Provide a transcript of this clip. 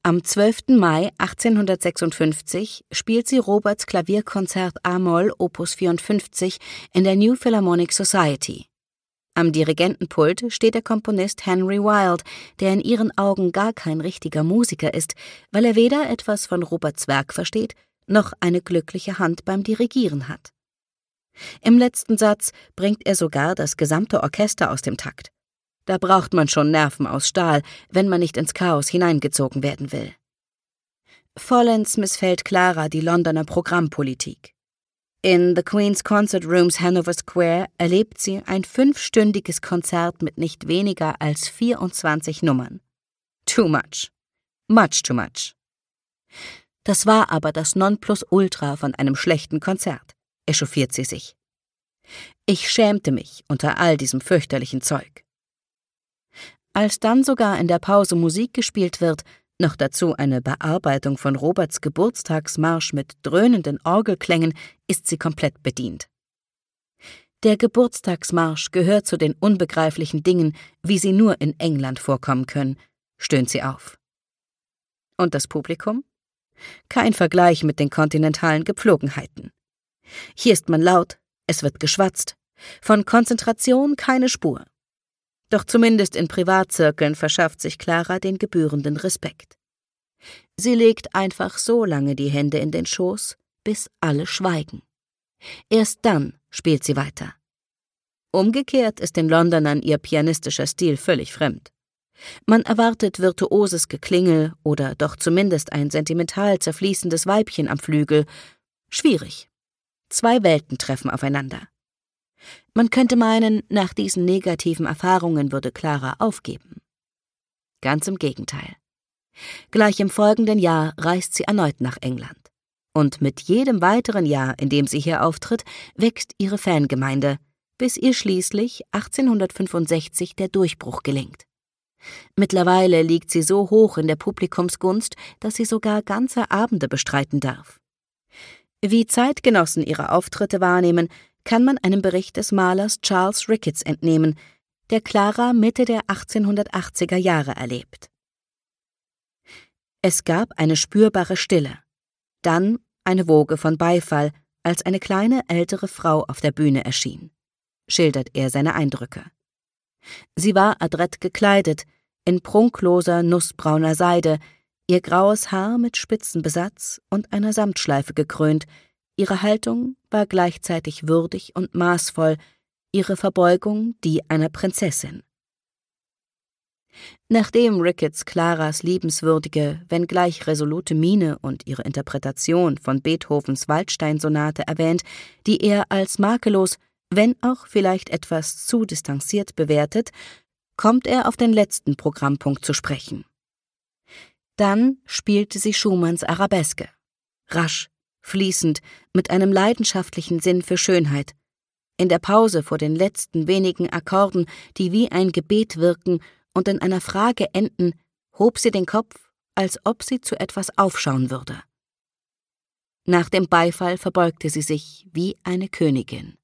Am 12. Mai 1856 spielt sie Roberts Klavierkonzert a-Moll Opus 54 in der New Philharmonic Society. Am Dirigentenpult steht der Komponist Henry Wilde, der in ihren Augen gar kein richtiger Musiker ist, weil er weder etwas von Roberts Werk versteht, noch eine glückliche Hand beim Dirigieren hat. Im letzten Satz bringt er sogar das gesamte Orchester aus dem Takt. Da braucht man schon Nerven aus Stahl, wenn man nicht ins Chaos hineingezogen werden will. Vollends missfällt Clara die Londoner Programmpolitik. In The Queen's Concert Rooms, Hanover Square, erlebt sie ein 5-stündiges Konzert mit nicht weniger als 24 Nummern. Too much. Much too much. Das war aber das Nonplusultra von einem schlechten Konzert, echauffiert sie sich. Ich schämte mich unter all diesem fürchterlichen Zeug. Als dann sogar in der Pause Musik gespielt wird, noch dazu eine Bearbeitung von Roberts Geburtstagsmarsch mit dröhnenden Orgelklängen, ist sie komplett bedient. Der Geburtstagsmarsch gehört zu den unbegreiflichen Dingen, wie sie nur in England vorkommen können, stöhnt sie auf. Und das Publikum? Kein Vergleich mit den kontinentalen Gepflogenheiten. Hier ist man laut, es wird geschwatzt, von Konzentration keine Spur. Doch zumindest in Privatzirkeln verschafft sich Clara den gebührenden Respekt. Sie legt einfach so lange die Hände in den Schoß, bis alle schweigen. Erst dann spielt sie weiter. Umgekehrt ist den Londonern ihr pianistischer Stil völlig fremd. Man erwartet virtuoses Geklingel oder doch zumindest ein sentimental zerfließendes Weibchen am Flügel. Schwierig. 2 Welten treffen aufeinander. Man könnte meinen, nach diesen negativen Erfahrungen würde Clara aufgeben. Ganz im Gegenteil. Gleich im folgenden Jahr reist sie erneut nach England. Und mit jedem weiteren Jahr, in dem sie hier auftritt, wächst ihre Fangemeinde, bis ihr schließlich 1865 der Durchbruch gelingt. Mittlerweile liegt sie so hoch in der Publikumsgunst, dass sie sogar ganze Abende bestreiten darf. Wie Zeitgenossen ihre Auftritte wahrnehmen, kann man einem Bericht des Malers Charles Ricketts entnehmen, der Clara Mitte der 1880er Jahre erlebt. Es gab eine spürbare Stille, dann eine Woge von Beifall, als eine kleine ältere Frau auf der Bühne erschien, schildert er seine Eindrücke. Sie war adrett gekleidet, in prunkloser, nussbrauner Seide, ihr graues Haar mit Spitzenbesatz und einer Samtschleife gekrönt. Ihre Haltung war gleichzeitig würdig und maßvoll, ihre Verbeugung die einer Prinzessin. Nachdem Ricketts Claras liebenswürdige, wenngleich resolute Miene und ihre Interpretation von Beethovens Waldstein-Sonate erwähnt, die er als makellos, wenn auch vielleicht etwas zu distanziert bewertet, kommt er auf den letzten Programmpunkt zu sprechen. Dann spielte sie Schumanns Arabeske. Rasch, fließend, mit einem leidenschaftlichen Sinn für Schönheit. In der Pause vor den letzten wenigen Akkorden, die wie ein Gebet wirken und in einer Frage enden, hob sie den Kopf, als ob sie zu etwas aufschauen würde. Nach dem Beifall verbeugte sie sich wie eine Königin.